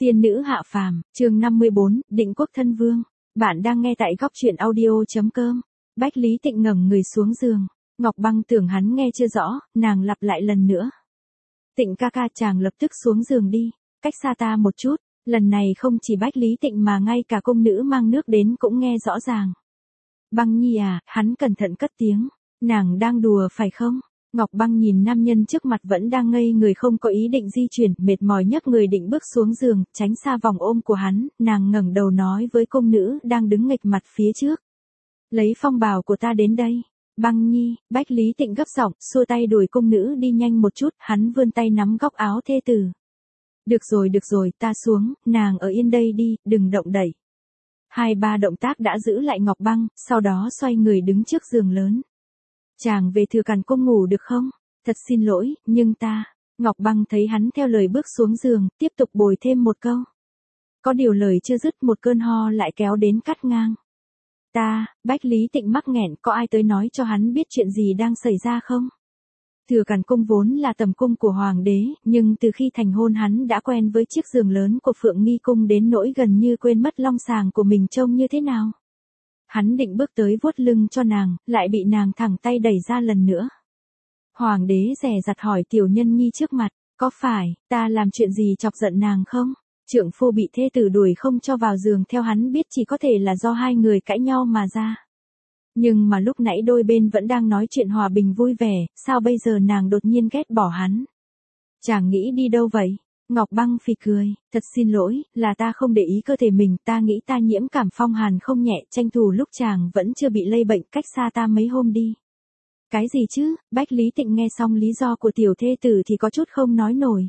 Tiên nữ hạ phàm, chương 54, định quốc thân vương. Bạn đang nghe tại góc truyện audio.com. Bách Lý Tịnh ngẩng người xuống giường. Ngọc Băng tưởng hắn nghe chưa rõ, nàng lặp lại lần nữa. Tịnh ca ca, chàng lập tức xuống giường đi, cách xa ta một chút. Lần này không chỉ Bách Lý Tịnh mà ngay cả cung nữ mang nước đến cũng nghe rõ ràng. Băng nhi à, hắn cẩn thận cất tiếng. Nàng đang đùa phải không? Ngọc Băng nhìn nam nhân trước mặt vẫn đang ngây người không có ý định di chuyển, mệt mỏi nhấc người định bước xuống giường, tránh xa vòng ôm của hắn, nàng ngẩng đầu nói với cung nữ đang đứng nghịch mặt phía trước. Lấy phong bào của ta đến đây. Băng nhi, Bách Lý Tịnh gấp giọng, xua tay đuổi cung nữ đi nhanh một chút, hắn vươn tay nắm góc áo thê tử. Được rồi, ta xuống, nàng ở yên đây đi, đừng động đẩy. 2-3 động tác đã giữ lại Ngọc Băng, sau đó xoay người đứng trước giường lớn. Chàng về Thừa Càn Cung ngủ được không? Thật xin lỗi, nhưng ta... Ngọc Băng thấy hắn theo lời bước xuống giường, tiếp tục bồi thêm một câu. Có điều lời chưa dứt một cơn ho lại kéo đến cắt ngang. Bách Lý Tịnh mắc nghẹn, có ai tới nói cho hắn biết chuyện gì đang xảy ra không? Thừa Càn Cung vốn là tầm cung của Hoàng đế, nhưng từ khi thành hôn hắn đã quen với chiếc giường lớn của Phượng Nghi Cung đến nỗi gần như quên mất long sàng của mình trông như thế nào. Hắn định bước tới vuốt lưng cho nàng, lại bị nàng thẳng tay đẩy ra lần nữa. Hoàng đế dè dặt hỏi tiểu nhân nhi trước mặt, có phải ta làm chuyện gì chọc giận nàng không? Trượng phu bị thê tử đuổi không cho vào giường theo hắn biết chỉ có thể là do hai người cãi nhau mà ra. Nhưng mà lúc nãy đôi bên vẫn đang nói chuyện hòa bình vui vẻ, sao bây giờ nàng đột nhiên ghét bỏ hắn? Chàng nghĩ đi đâu vậy? Ngọc Băng phì cười, thật xin lỗi, là ta không để ý cơ thể mình, ta nghĩ ta nhiễm cảm phong hàn không nhẹ, tranh thủ lúc chàng vẫn chưa bị lây bệnh cách xa ta mấy hôm đi. Cái gì chứ? Bách Lý Tịnh nghe xong lý do của tiểu thê tử thì có chút không nói nổi.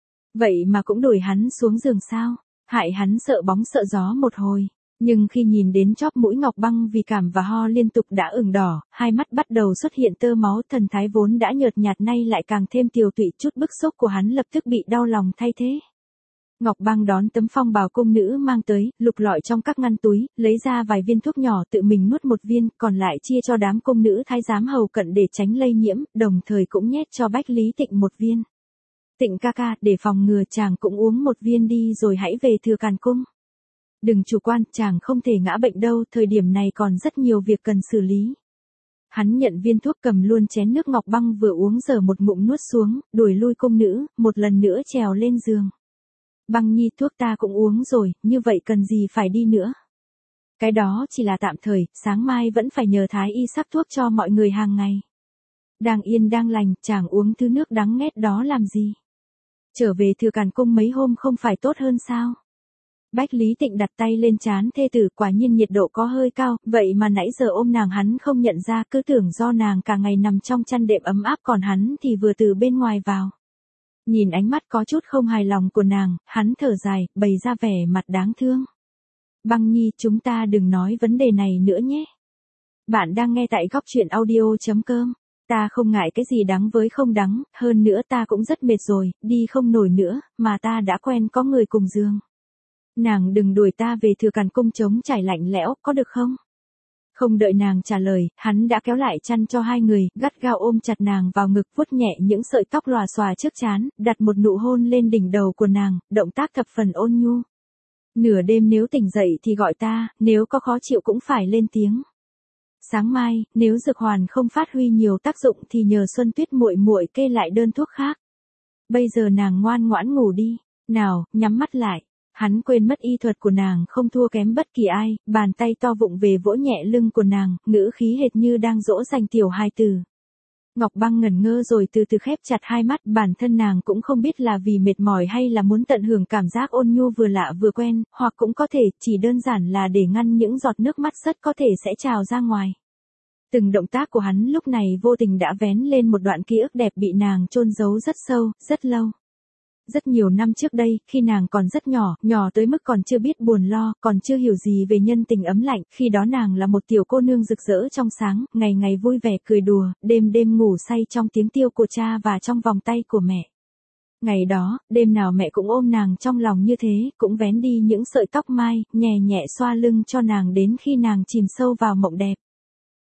Vậy mà cũng đuổi hắn xuống giường sao? Hại hắn sợ bóng sợ gió một hồi. Nhưng khi nhìn đến chóp mũi Ngọc Băng vì cảm và ho liên tục đã ửng đỏ, hai mắt bắt đầu xuất hiện tơ máu, thần thái vốn đã nhợt nhạt nay lại càng thêm tiều tụy, chút bức xúc của hắn lập tức bị đau lòng thay thế. Ngọc Băng đón tấm phong bào cung nữ mang tới, lục lọi trong các ngăn túi, lấy ra vài viên thuốc nhỏ tự mình nuốt một viên, còn lại chia cho đám cung nữ thái giám hầu cận để tránh lây nhiễm, đồng thời cũng nhét cho Bách Lý Tịnh một viên. Tịnh ca ca, để phòng ngừa chàng cũng uống một viên đi rồi hãy về Thừa Càn Cung. Đừng chủ quan, chàng không thể ngã bệnh đâu, thời điểm này còn rất nhiều việc cần xử lý. Hắn nhận viên thuốc cầm luôn chén nước Ngọc Băng vừa uống giờ một ngụm nuốt xuống, đuổi lui cung nữ, một lần nữa trèo lên giường. Băng nhi, thuốc ta cũng uống rồi, như vậy cần gì phải đi nữa. Cái đó chỉ là tạm thời, sáng mai vẫn phải nhờ thái y sắc thuốc cho mọi người hàng ngày. Đang yên đang lành, chàng uống thứ nước đắng nghét đó làm gì? Trở về Thừa Càn Cung mấy hôm không phải tốt hơn sao? Bách Lý Tịnh đặt tay lên trán thê tử, quả nhiên nhiệt độ có hơi cao, vậy mà nãy giờ ôm nàng hắn không nhận ra, cứ tưởng do nàng cả ngày nằm trong chăn đệm ấm áp còn hắn thì vừa từ bên ngoài vào. Nhìn ánh mắt có chút không hài lòng của nàng, hắn thở dài, bày ra vẻ mặt đáng thương. Băng nhi, chúng ta đừng nói vấn đề này nữa nhé. Bạn đang nghe tại góc truyện audio.com. Ta không ngại cái gì đắng với không đắng, hơn nữa ta cũng rất mệt rồi, đi không nổi nữa, mà ta đã quen có người cùng giường. Nàng đừng đuổi ta về Thừa Càn Cung trống trải lạnh lẽo, có được không? Không đợi nàng trả lời, hắn đã kéo lại chăn cho hai người, gắt gao ôm chặt nàng vào ngực, vuốt nhẹ những sợi tóc lòa xòa trước trán, đặt một nụ hôn lên đỉnh đầu của nàng, động tác thập phần ôn nhu. Nửa đêm nếu tỉnh dậy thì gọi ta, nếu có khó chịu cũng phải lên tiếng. Sáng mai, nếu dược hoàn không phát huy nhiều tác dụng thì nhờ Xuân Tuyết muội muội kê lại đơn thuốc khác. Bây giờ nàng ngoan ngoãn ngủ đi, nào, nhắm mắt lại. Hắn quên mất y thuật của nàng không thua kém bất kỳ ai, bàn tay to vụng về vỗ nhẹ lưng của nàng, ngữ khí hệt như đang dỗ dành tiểu hài tử. Ngọc Băng ngẩn ngơ rồi từ từ khép chặt hai mắt, bản thân nàng cũng không biết là vì mệt mỏi hay là muốn tận hưởng cảm giác ôn nhu vừa lạ vừa quen, hoặc cũng có thể chỉ đơn giản là để ngăn những giọt nước mắt rất có thể sẽ trào ra ngoài. Từng động tác của hắn lúc này vô tình đã vén lên một đoạn ký ức đẹp bị nàng chôn giấu rất sâu, rất lâu. Rất nhiều năm trước đây, khi nàng còn rất nhỏ, nhỏ tới mức còn chưa biết buồn lo, còn chưa hiểu gì về nhân tình ấm lạnh, khi đó nàng là một tiểu cô nương rực rỡ trong sáng, ngày ngày vui vẻ cười đùa, đêm đêm ngủ say trong tiếng tiêu của cha và trong vòng tay của mẹ. Ngày đó, đêm nào mẹ cũng ôm nàng trong lòng như thế, cũng vén đi những sợi tóc mai, nhẹ nhẹ xoa lưng cho nàng đến khi nàng chìm sâu vào mộng đẹp.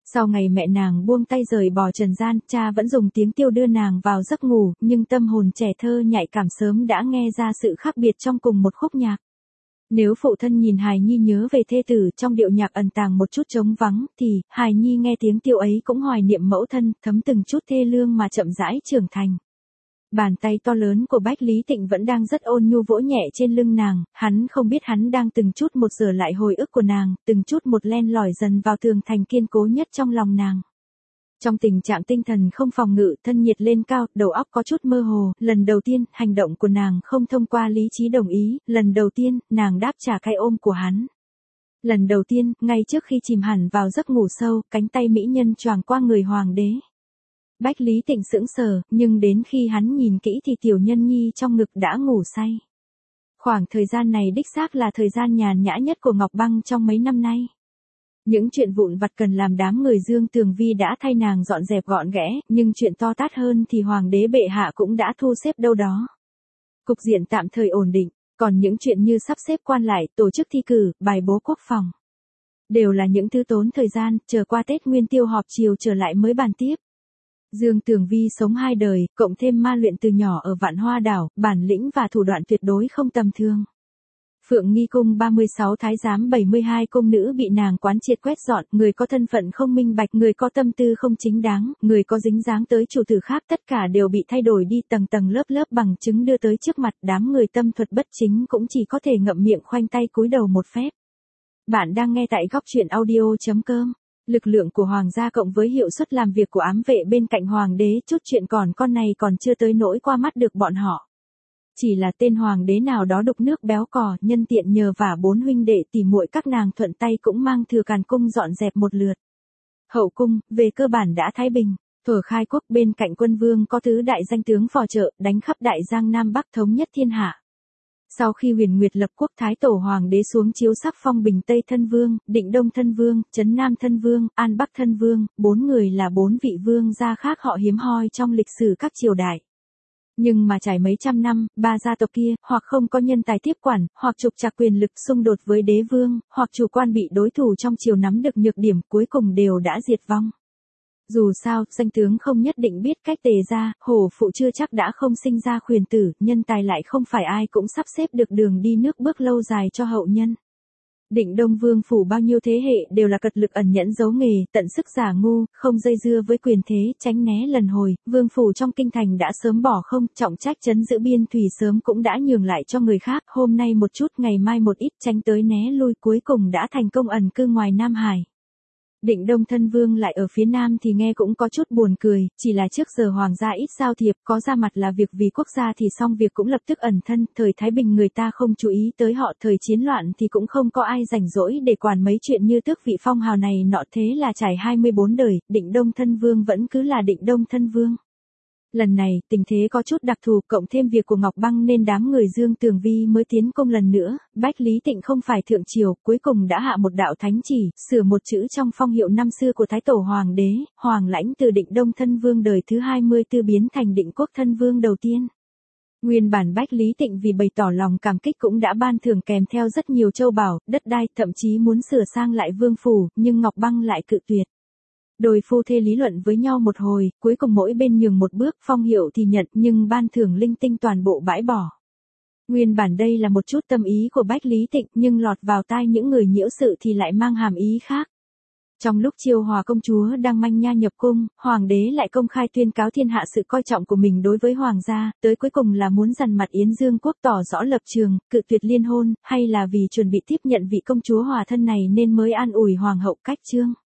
Sau ngày mẹ nàng buông tay rời bỏ trần gian, cha vẫn dùng tiếng tiêu đưa nàng vào giấc ngủ, nhưng tâm hồn trẻ thơ nhạy cảm sớm đã nghe ra sự khác biệt trong cùng một khúc nhạc. Nếu phụ thân nhìn hài nhi nhớ về thê tử trong điệu nhạc ẩn tàng một chút trống vắng, thì hài nhi nghe tiếng tiêu ấy cũng hoài niệm mẫu thân, thấm từng chút thê lương mà chậm rãi trưởng thành. Bàn tay to lớn của Bách Lý Tịnh vẫn đang rất ôn nhu vỗ nhẹ trên lưng nàng, hắn không biết hắn đang từng chút một rửa lại hồi ức của nàng, từng chút một len lỏi dần vào tường thành kiên cố nhất trong lòng nàng. Trong tình trạng tinh thần không phòng ngự, thân nhiệt lên cao, đầu óc có chút mơ hồ, lần đầu tiên, hành động của nàng không thông qua lý trí đồng ý, lần đầu tiên, nàng đáp trả cái ôm của hắn. Lần đầu tiên, ngay trước khi chìm hẳn vào giấc ngủ sâu, cánh tay mỹ nhân choàng qua người hoàng đế. Bách Lý Tịnh sững sờ, nhưng đến khi hắn nhìn kỹ thì tiểu nhân nhi trong ngực đã ngủ say. Khoảng thời gian này đích xác là thời gian nhàn nhã nhất của Ngọc Băng trong mấy năm nay. Những chuyện vụn vặt cần làm đám người Dương Tường Vi đã thay nàng dọn dẹp gọn ghẽ, nhưng chuyện to tát hơn thì hoàng đế bệ hạ cũng đã thu xếp đâu đó. Cục diện tạm thời ổn định, còn những chuyện như sắp xếp quan lại, tổ chức thi cử, bài bố quốc phòng. Đều là những thứ tốn thời gian, chờ qua Tết Nguyên Tiêu họp chiều trở lại mới bàn tiếp. Dương Tường Vi sống 2 đời, cộng thêm ma luyện từ nhỏ ở Vạn Hoa Đảo, bản lĩnh và thủ đoạn tuyệt đối không tầm thường. Phượng Nghi Cung 36 thái giám 72 cung nữ bị nàng quán triệt quét dọn, người có thân phận không minh bạch, người có tâm tư không chính đáng, người có dính dáng tới chủ tử khác, tất cả đều bị thay đổi đi tầng tầng lớp lớp bằng chứng đưa tới trước mặt, đám người tâm thuật bất chính cũng chỉ có thể ngậm miệng khoanh tay cúi đầu một phép. Bạn đang nghe tại góc truyện audio.com. Lực lượng của hoàng gia cộng với hiệu suất làm việc của ám vệ bên cạnh hoàng đế, chút chuyện con này còn chưa tới nỗi qua mắt được bọn họ. Chỉ là tên hoàng đế nào đó đục nước béo cò, nhân tiện nhờ vả 4 huynh đệ tỉ muội các nàng thuận tay cũng mang thừa càn cung dọn dẹp một lượt. Hậu cung, về cơ bản đã thái bình. Thuở khai quốc bên cạnh quân vương có tứ đại danh tướng phò trợ, đánh khắp đại giang Nam Bắc thống nhất thiên hạ. Sau khi Huyền Nguyệt lập quốc, Thái Tổ Hoàng đế xuống chiếu sắc phong Bình Tây Thân Vương, Định Đông Thân Vương, Trấn Nam Thân Vương, An Bắc Thân Vương, 4 người là 4 vị vương gia khác họ hiếm hoi trong lịch sử các triều đại. Nhưng mà trải mấy trăm năm, 3 gia tộc kia, hoặc không có nhân tài tiếp quản, hoặc trục trặc quyền lực xung đột với đế vương, hoặc chủ quan bị đối thủ trong triều nắm được nhược điểm, cuối cùng đều đã diệt vong. Dù sao, danh tướng không nhất định biết cách tề gia, hổ phụ chưa chắc đã không sinh ra khuyển tử, nhân tài lại không phải ai cũng sắp xếp được đường đi nước bước lâu dài cho hậu nhân. Định Đông Vương phủ bao nhiêu thế hệ đều là cật lực ẩn nhẫn giấu nghề, tận sức giả ngu, không dây dưa với quyền thế, tránh né lần hồi, vương phủ trong kinh thành đã sớm bỏ không, trọng trách trấn giữ biên thủy sớm cũng đã nhường lại cho người khác, hôm nay một chút, ngày mai một ít, tránh tới né lui, cuối cùng đã thành công ẩn cư ngoài Nam Hải. Định Đông Thân Vương lại ở phía Nam thì nghe cũng có chút buồn cười, chỉ là trước giờ hoàng gia ít giao thiệp, có ra mặt là việc vì quốc gia thì xong việc cũng lập tức ẩn thân, thời Thái Bình người ta không chú ý tới họ, thời chiến loạn thì cũng không có ai rảnh rỗi để quản mấy chuyện như tước vị phong hào này nọ, thế là trải 24 đời, Định Đông Thân Vương vẫn cứ là Định Đông Thân Vương. Lần này, tình thế có chút đặc thù, cộng thêm việc của Ngọc Băng nên đám người Dương Tường Vi mới tiến công lần nữa, Bách Lý Tịnh không phải thượng triều, cuối cùng đã hạ một đạo thánh chỉ, sửa một chữ trong phong hiệu năm xưa của Thái Tổ Hoàng đế, Hoàng lãnh từ Định Đông Thân Vương đời thứ 24 biến thành Định Quốc Thân Vương đầu tiên. Nguyên bản Bách Lý Tịnh vì bày tỏ lòng cảm kích cũng đã ban thưởng kèm theo rất nhiều châu bảo, đất đai, thậm chí muốn sửa sang lại vương phủ, nhưng Ngọc Băng lại cự tuyệt. Đôi phu thê lý luận với nhau một hồi, cuối cùng mỗi bên nhường một bước, phong hiệu thì nhận nhưng ban thưởng linh tinh toàn bộ bãi bỏ. Nguyên bản đây là một chút tâm ý của Bách Lý Tịnh nhưng lọt vào tai những người nhiễu sự thì lại mang hàm ý khác. Trong lúc Chiêu Hòa công chúa đang manh nha nhập cung, hoàng đế lại công khai tuyên cáo thiên hạ sự coi trọng của mình đối với hoàng gia, tới cuối cùng là muốn dằn mặt Yến Dương quốc tỏ rõ lập trường, cự tuyệt liên hôn, hay là vì chuẩn bị tiếp nhận vị công chúa hòa thân này nên mới an ủi hoàng hậu cách chương.